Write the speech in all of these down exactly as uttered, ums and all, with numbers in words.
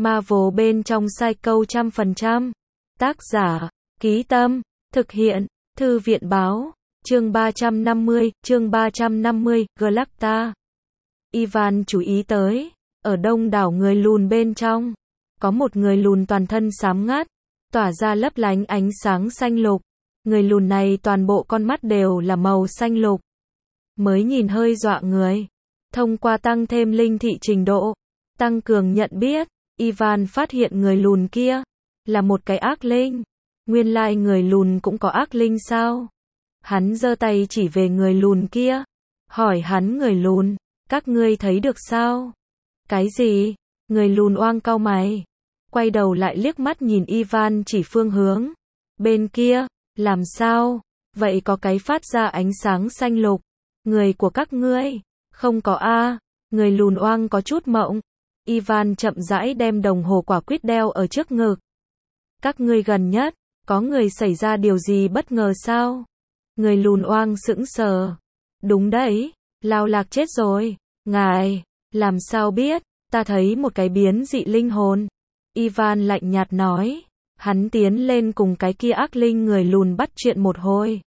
Marvel bên trong Psycho trăm phần trăm. Tác giả, Ký Tâm, thực hiện, Thư viện báo, chương ba trăm năm mươi, chương ba trăm năm mươi, Galacta. Ivan chú ý tới, ở đông đảo người lùn bên trong, có một người lùn toàn thân xám ngắt, tỏa ra lấp lánh ánh sáng xanh lục. Người lùn này toàn bộ con mắt đều là màu xanh lục. Mới nhìn hơi dọa người. Thông qua tăng thêm linh thị trình độ, tăng cường nhận biết, Ivan phát hiện người lùn kia là một cái ác linh. Nguyên lai người lùn cũng có ác linh sao? Hắn giơ tay chỉ về người lùn kia, hỏi hắn người lùn, các ngươi thấy được sao? Cái gì? Người lùn oang cau mày, quay đầu lại liếc mắt nhìn Ivan chỉ phương hướng. Bên kia, làm sao? Vậy có cái phát ra ánh sáng xanh lục. Người của các ngươi? Không có a. Người lùn oang có chút mộng. Ivan chậm rãi đem đồng hồ quả quýt đeo ở trước ngực. Các ngươi gần nhất, có người xảy ra điều gì bất ngờ sao? Người lùn oang sững sờ. Đúng đấy, Lao Lạc chết rồi. Ngài, làm sao biết? Ta thấy một cái biến dị linh hồn. Ivan lạnh nhạt nói. Hắn tiến lên cùng cái kia ác linh người lùn bắt chuyện một hồi.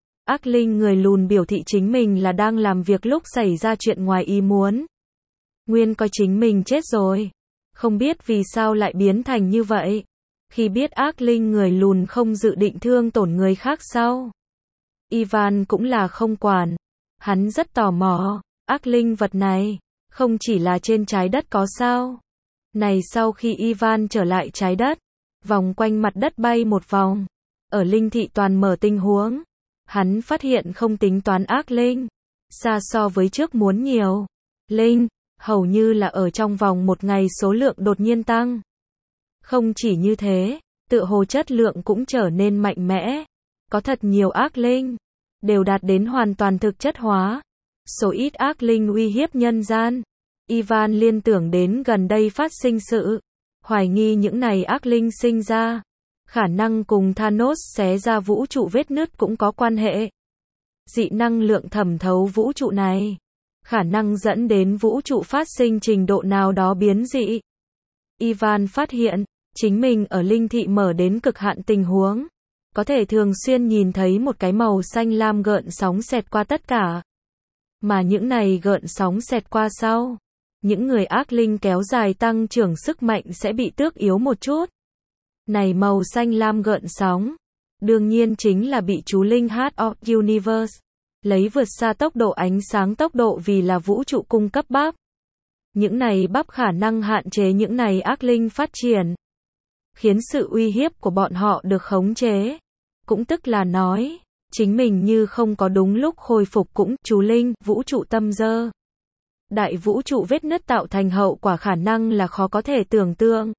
Ác linh người lùn biểu thị chính mình là đang làm việc lúc xảy ra chuyện ngoài ý muốn. Nguyên coi chính mình chết rồi. Không biết vì sao lại biến thành như vậy. Khi biết ác linh người lùn không dự định thương tổn người khác sau, Ivan cũng là không quản. Hắn rất tò mò, ác linh vật này, không chỉ là trên trái đất có sao. Này sau khi Ivan trở lại trái đất, vòng quanh mặt đất bay một vòng, ở linh thị toàn mở tình huống, hắn phát hiện không tính toán ác linh, xa so với trước muốn nhiều. Linh, hầu như là ở trong vòng một ngày số lượng đột nhiên tăng. Không chỉ như thế, tựa hồ chất lượng cũng trở nên mạnh mẽ. Có thật nhiều ác linh, đều đạt đến hoàn toàn thực chất hóa. Số ít ác linh uy hiếp nhân gian. Ivan liên tưởng đến gần đây phát sinh sự, hoài nghi những này ác linh sinh ra. Khả năng cùng Thanos xé ra vũ trụ vết nứt cũng có quan hệ. Dị năng lượng thẩm thấu vũ trụ này, khả năng dẫn đến vũ trụ phát sinh trình độ nào đó biến dị. Ivan phát hiện, chính mình ở linh thị mở đến cực hạn tình huống, có thể thường xuyên nhìn thấy một cái màu xanh lam gợn sóng xẹt qua tất cả. Mà những này gợn sóng xẹt qua sau, những người ác linh kéo dài tăng trưởng sức mạnh sẽ bị tước yếu một chút. Này màu xanh lam gợn sóng, đương nhiên chính là bị chú linh Heart of Universe, lấy vượt xa tốc độ ánh sáng tốc độ vì là vũ trụ cung cấp bắp. Những này bắp khả năng hạn chế những này ác linh phát triển, khiến sự uy hiếp của bọn họ được khống chế. Cũng tức là nói, chính mình như không có đúng lúc khôi phục cũng chú linh, vũ trụ tâm dơ. Đại vũ trụ vết nứt tạo thành hậu quả khả năng là khó có thể tưởng tượng.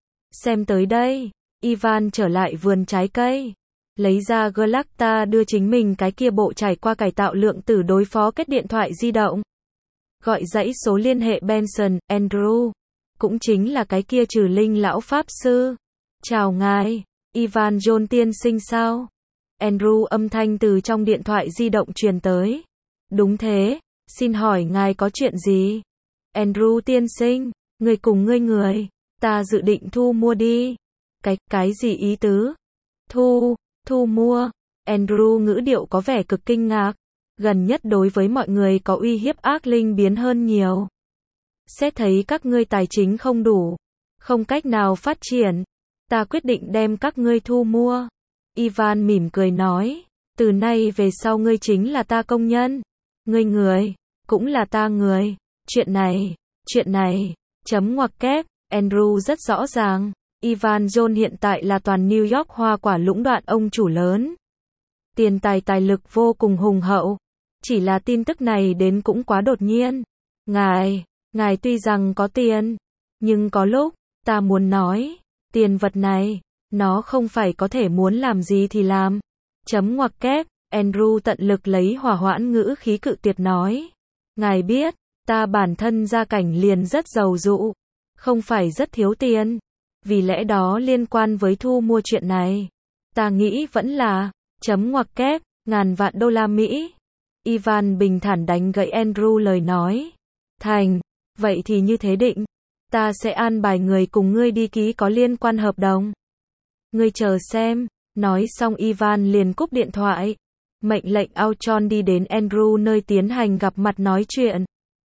Xem tới đây, Ivan trở lại vườn trái cây, lấy ra Galacta đưa chính mình cái kia bộ trải qua cải tạo lượng tử đối phó kết điện thoại di động. Gọi dãy số liên hệ Benson, Andrew, cũng chính là cái kia trừ linh lão pháp sư. Chào ngài, Ivan John tiên sinh sao? Andrew âm thanh từ trong điện thoại di động truyền tới. Đúng thế, xin hỏi ngài có chuyện gì? Andrew tiên sinh, người cùng ngươi người, ta dự định thu mua đi. Cái, cái gì ý tứ? Thu, thu mua. Andrew ngữ điệu có vẻ cực kinh ngạc. Gần nhất đối với mọi người có uy hiếp ác linh biến hơn nhiều. Xét thấy các ngươi tài chính không đủ, không cách nào phát triển, ta quyết định đem các ngươi thu mua. Ivan mỉm cười nói, từ nay về sau ngươi chính là ta công nhân. Ngươi người, cũng là ta người. Chuyện này, chuyện này, chấm ngoặc kép, Andrew rất rõ ràng. Ivan John hiện tại là toàn New York hoa quả lũng đoạn ông chủ lớn. Tiền tài tài lực vô cùng hùng hậu. Chỉ là tin tức này đến cũng quá đột nhiên. Ngài, ngài tuy rằng có tiền, nhưng có lúc, ta muốn nói, tiền vật này, nó không phải có thể muốn làm gì thì làm. Chấm ngoặc kép, Andrew tận lực lấy hòa hoãn ngữ khí cự tuyệt nói. Ngài biết, ta bản thân gia cảnh liền rất giàu dụ, không phải rất thiếu tiền. Vì lẽ đó liên quan với thu mua chuyện này, ta nghĩ vẫn là, chấm ngoặc kép, ngàn vạn đô la Mỹ. Ivan bình thản đánh gãy Andrew lời nói. Thành, vậy thì như thế định. Ta sẽ an bài người cùng ngươi đi ký có liên quan hợp đồng. Ngươi chờ xem. Nói xong Ivan liền cúp điện thoại. Mệnh lệnh Ultron đi đến Andrew nơi tiến hành gặp mặt nói chuyện.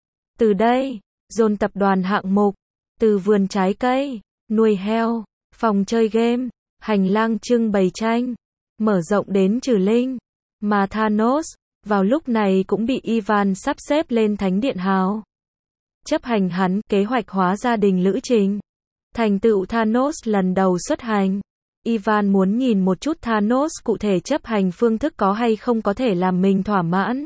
Từ đây, dồn tập đoàn hạng mục, từ vườn trái cây, nuôi heo, phòng chơi game, hành lang trưng bày tranh, mở rộng đến trừ linh. Mà Thanos, vào lúc này cũng bị Ivan sắp xếp lên Thánh Điện Hào. Chấp hành hắn kế hoạch hóa gia đình lữ trình. Thành tựu Thanos lần đầu xuất hành. Ivan muốn nhìn một chút Thanos cụ thể chấp hành phương thức có hay không có thể làm mình thỏa mãn.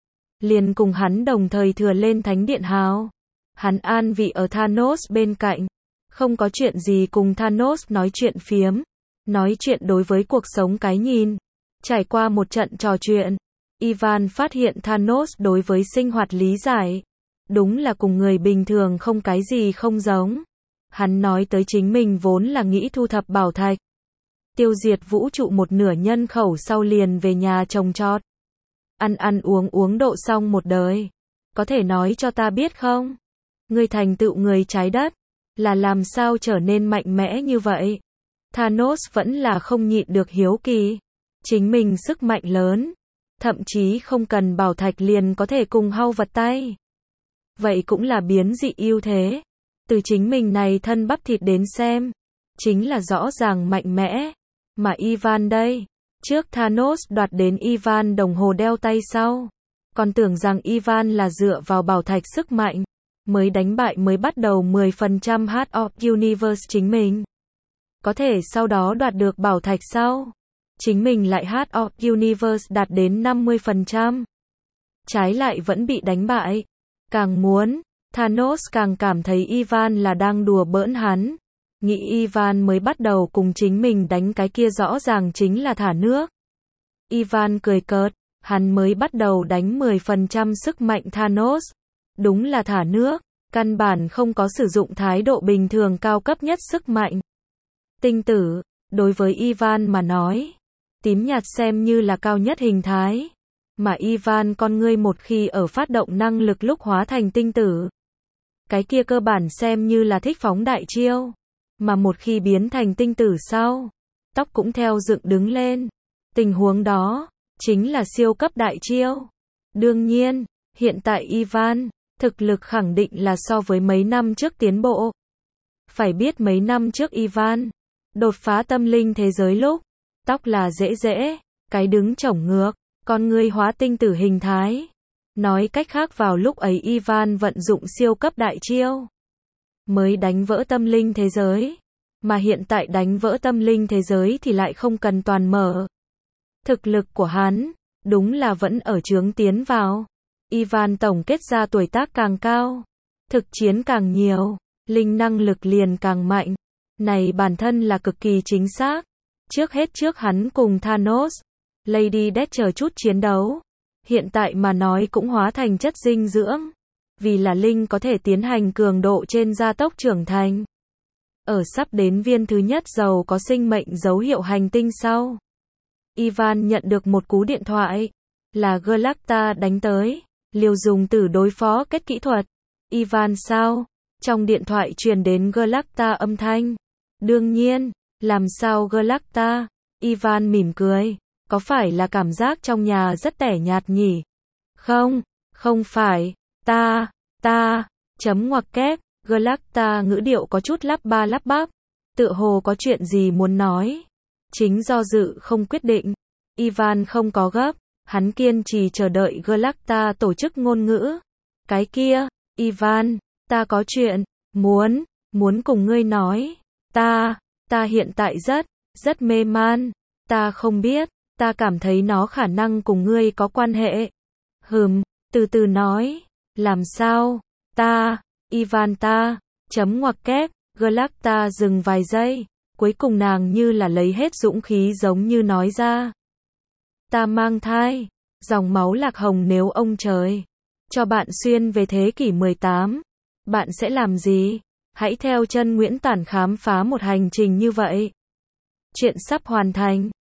Liền cùng hắn đồng thời thừa lên Thánh Điện Hào. Hắn an vị ở Thanos bên cạnh. Không có chuyện gì cùng Thanos nói chuyện phiếm. Nói chuyện đối với cuộc sống cái nhìn. Trải qua một trận trò chuyện, Ivan phát hiện Thanos đối với sinh hoạt lý giải. Đúng là cùng người bình thường không cái gì không giống. Hắn nói tới chính mình vốn là nghĩ thu thập bảo thạch. Tiêu diệt vũ trụ một nửa nhân khẩu sau liền về nhà trồng trọt. Ăn ăn uống uống độ xong một đời. Có thể nói cho ta biết không? Ngươi thành tựu người trái đất. Là làm sao trở nên mạnh mẽ như vậy? Thanos vẫn là không nhịn được hiếu kỳ. Chính mình sức mạnh lớn. Thậm chí không cần bảo thạch liền có thể cùng hau vật tay. Vậy cũng là biến dị ưu thế. Từ chính mình này thân bắp thịt đến xem. Chính là rõ ràng mạnh mẽ. Mà Ivan đây. Trước Thanos đoạt đến Ivan đồng hồ đeo tay sau. Còn tưởng rằng Ivan là dựa vào bảo thạch sức mạnh. Mới đánh bại mới bắt đầu mười phần trăm Heart of Universe chính mình. Có thể sau đó đoạt được bảo thạch sau. Chính mình lại Heart of Universe đạt đến năm mươi phần trăm. Trái lại vẫn bị đánh bại. Càng muốn, Thanos càng cảm thấy Ivan là đang đùa bỡn hắn. Nghĩ Ivan mới bắt đầu cùng chính mình đánh cái kia rõ ràng chính là thả nước. Ivan cười cợt, hắn mới bắt đầu đánh mười phần trăm sức mạnh Thanos. Đúng là thả nước, căn bản không có sử dụng thái độ bình thường cao cấp nhất sức mạnh. Tinh tử, đối với Ivan mà nói, tím nhạt xem như là cao nhất hình thái. Mà Ivan con ngươi một khi ở phát động năng lực lúc hóa thành tinh tử. Cái kia cơ bản xem như là thích phóng đại chiêu. Mà một khi biến thành tinh tử sau, tóc cũng theo dựng đứng lên. Tình huống đó, chính là siêu cấp đại chiêu. Đương nhiên, hiện tại Ivan, thực lực khẳng định là so với mấy năm trước tiến bộ. Phải biết mấy năm trước Ivan, đột phá tâm linh thế giới lúc, tóc là dễ dễ, cái đứng chổng ngược, con ngươi hóa tinh tử hình thái. Nói cách khác vào lúc ấy Ivan vận dụng siêu cấp đại chiêu. Mới đánh vỡ tâm linh thế giới. Mà hiện tại đánh vỡ tâm linh thế giới thì lại không cần toàn mở. Thực lực của hắn, đúng là vẫn ở chướng tiến vào. Ivan tổng kết ra tuổi tác càng cao. Thực chiến càng nhiều. Linh năng lực liền càng mạnh. Này bản thân là cực kỳ chính xác. Trước hết trước hắn cùng Thanos, Lady Death chờ chút chiến đấu. Hiện tại mà nói cũng hóa thành chất dinh dưỡng. Vì là Linh có thể tiến hành cường độ trên gia tốc trưởng thành. Ở sắp đến viên thứ nhất giàu có sinh mệnh dấu hiệu hành tinh sau. Ivan nhận được một cú điện thoại. Là Galacta đánh tới. Liều dùng từ đối phó kết kỹ thuật. Ivan sao? Trong điện thoại truyền đến Galacta âm thanh. Đương nhiên, làm sao Galacta? Ivan mỉm cười. Có phải là cảm giác trong nhà rất tẻ nhạt nhỉ? Không, không phải. Ta, ta, chấm ngoặc kép. Galacta ngữ điệu có chút lắp ba lắp bắp. Tựa hồ có chuyện gì muốn nói. Chính do dự không quyết định. Ivan không có gấp. Hắn kiên trì chờ đợi Galacta tổ chức ngôn ngữ. Cái kia, Ivan, ta có chuyện, muốn, muốn cùng ngươi nói. Ta, ta hiện tại rất, rất mê man. Ta không biết, ta cảm thấy nó khả năng cùng ngươi có quan hệ. Hừm, từ từ nói. Làm sao? Ta, Ivan ta, chấm ngoặc kép, Galacta dừng vài giây. Cuối cùng nàng như là lấy hết dũng khí giống như nói ra. Ta mang thai, dòng máu lạc hồng nếu ông trời cho bạn xuyên về thế kỷ mười tám, bạn sẽ làm gì? Hãy theo chân Nguyễn Tản khám phá một hành trình như vậy. Chuyện sắp hoàn thành.